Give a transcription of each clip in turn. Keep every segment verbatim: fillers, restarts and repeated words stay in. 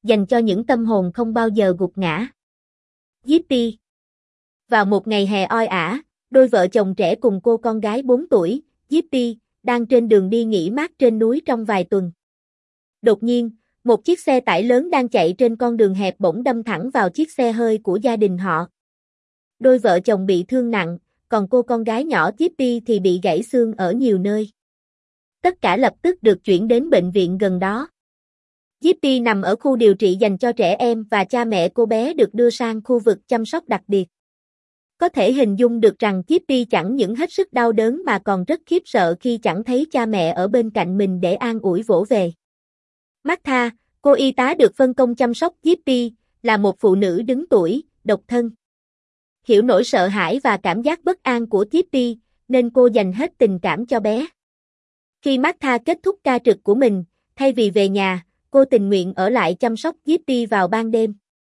dành cho những tâm hồn không bao giờ gục ngã. Yippee! Vào một ngày hè oi ả, đôi vợ chồng trẻ cùng cô con gái bốn tuổi, Yippee, đang trên đường đi nghỉ mát trên núi trong vài tuần. Đột nhiên, một chiếc xe tải lớn đang chạy trên con đường hẹp bỗng đâm thẳng vào chiếc xe hơi của gia đình họ. Đôi vợ chồng bị thương nặng, còn cô con gái nhỏ Yippee thì bị gãy xương ở nhiều nơi. Tất cả lập tức được chuyển đến bệnh viện gần đó. Yippee nằm ở khu điều trị dành cho trẻ em và cha mẹ cô bé được đưa sang khu vực chăm sóc đặc biệt. Có thể hình dung được rằng Yippee chẳng những hết sức đau đớn mà còn rất khiếp sợ khi chẳng thấy cha mẹ ở bên cạnh mình để an ủi vỗ về. Martha, cô y tá được phân công chăm sóc Yippee, là một phụ nữ đứng tuổi, độc thân. Hiểu nỗi sợ hãi và cảm giác bất an của Yippee, nên cô dành hết tình cảm cho bé. Khi Martha kết thúc ca trực của mình, thay vì về nhà, cô tình nguyện ở lại chăm sóc Yippee vào ban đêm.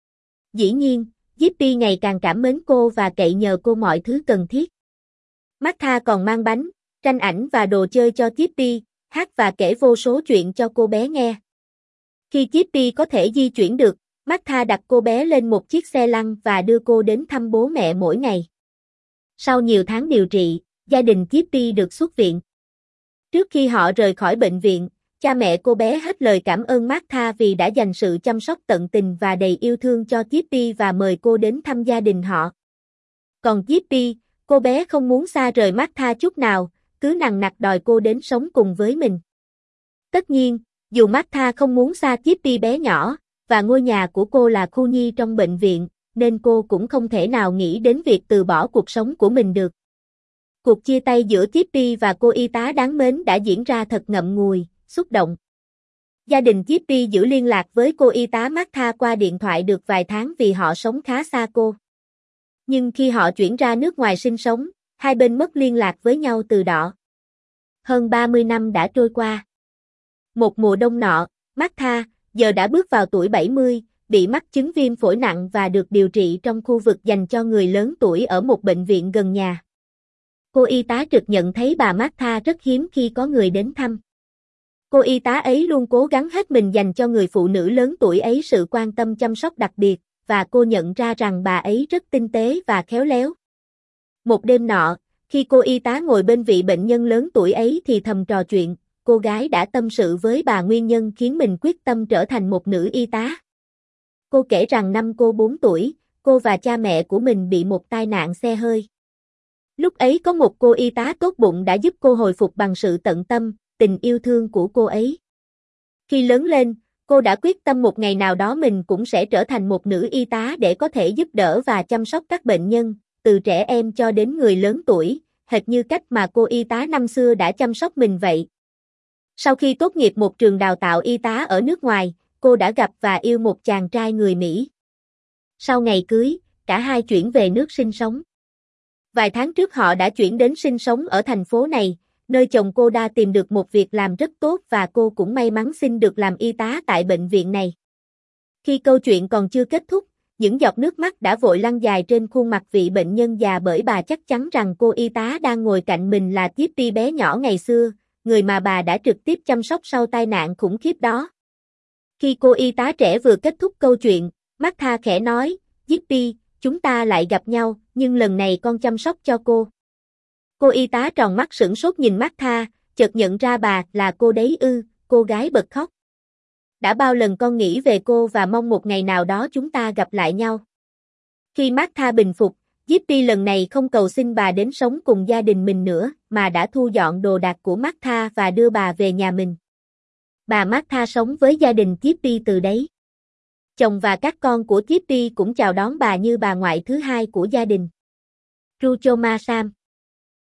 Dĩ nhiên, Yippee ngày càng cảm mến cô và cậy nhờ cô mọi thứ cần thiết. Martha còn mang bánh, tranh ảnh và đồ chơi cho Yippee, hát và kể vô số chuyện cho cô bé nghe. Khi Yippee có thể di chuyển được, Martha đặt cô bé lên một chiếc xe lăn và đưa cô đến thăm bố mẹ mỗi ngày. Sau nhiều tháng điều trị, gia đình Yippee được xuất viện. Trước khi họ rời khỏi bệnh viện, cha mẹ cô bé hết lời cảm ơn Martha vì đã dành sự chăm sóc tận tình và đầy yêu thương cho Yippee và mời cô đến thăm gia đình họ. Còn Yippee, cô bé không muốn xa rời Martha chút nào, cứ nằng nặc đòi cô đến sống cùng với mình. Tất nhiên, dù Martha không muốn xa Yippee bé nhỏ, và ngôi nhà của cô là khu nhi trong bệnh viện, nên cô cũng không thể nào nghĩ đến việc từ bỏ cuộc sống của mình được. Cuộc chia tay giữa Yippee và cô y tá đáng mến đã diễn ra thật ngậm ngùi, xúc động. Gia đình Yippee giữ liên lạc với cô y tá Martha qua điện thoại được vài tháng vì họ sống khá xa cô. Nhưng khi họ chuyển ra nước ngoài sinh sống, hai bên mất liên lạc với nhau từ đó. Hơn ba mươi năm đã trôi qua. Một mùa đông nọ, Martha, giờ đã bước vào tuổi bảy mươi, bị mắc chứng viêm phổi nặng và được điều trị trong khu vực dành cho người lớn tuổi ở một bệnh viện gần nhà. Cô y tá trực nhận thấy bà Martha rất hiếm khi có người đến thăm. Cô y tá ấy luôn cố gắng hết mình dành cho người phụ nữ lớn tuổi ấy sự quan tâm chăm sóc đặc biệt, và cô nhận ra rằng bà ấy rất tinh tế và khéo léo. Một đêm nọ, khi cô y tá ngồi bên vị bệnh nhân lớn tuổi ấy thì thầm trò chuyện, cô gái đã tâm sự với bà nguyên nhân khiến mình quyết tâm trở thành một nữ y tá. Cô kể rằng năm cô bốn tuổi, cô và cha mẹ của mình bị một tai nạn xe hơi. Lúc ấy có một cô y tá tốt bụng đã giúp cô hồi phục bằng sự tận tâm, tình yêu thương của cô ấy. Khi lớn lên, cô đã quyết tâm một ngày nào đó mình cũng sẽ trở thành một nữ y tá để có thể giúp đỡ và chăm sóc các bệnh nhân, từ trẻ em cho đến người lớn tuổi, hệt như cách mà cô y tá năm xưa đã chăm sóc mình vậy. Sau khi tốt nghiệp một trường đào tạo y tá ở nước ngoài, cô đã gặp và yêu một chàng trai người Mỹ. Sau ngày cưới, cả hai chuyển về nước sinh sống. Vài tháng trước họ đã chuyển đến sinh sống ở thành phố này, nơi chồng cô đã tìm được một việc làm rất tốt và cô cũng may mắn xin được làm y tá tại bệnh viện này. Khi câu chuyện còn chưa kết thúc, những giọt nước mắt đã vội lăn dài trên khuôn mặt vị bệnh nhân già bởi bà chắc chắn rằng cô y tá đang ngồi cạnh mình là Yippee bé nhỏ ngày xưa, người mà bà đã trực tiếp chăm sóc sau tai nạn khủng khiếp đó. Khi cô y tá trẻ vừa kết thúc câu chuyện, Martha khẽ nói, Yippee, chúng ta lại gặp nhau, nhưng lần này con chăm sóc cho cô. Cô y tá tròn mắt sửng sốt nhìn Martha, chợt nhận ra bà là cô đấy ư, cô gái bật khóc. Đã bao lần con nghĩ về cô và mong một ngày nào đó chúng ta gặp lại nhau. Khi Martha bình phục, Yippee lần này không cầu xin bà đến sống cùng gia đình mình nữa, mà đã thu dọn đồ đạc của Martha và đưa bà về nhà mình. Bà Martha sống với gia đình Yippee từ đấy. Chồng và các con của Yippee cũng chào đón bà như bà ngoại thứ hai của gia đình. Ruchoma Sam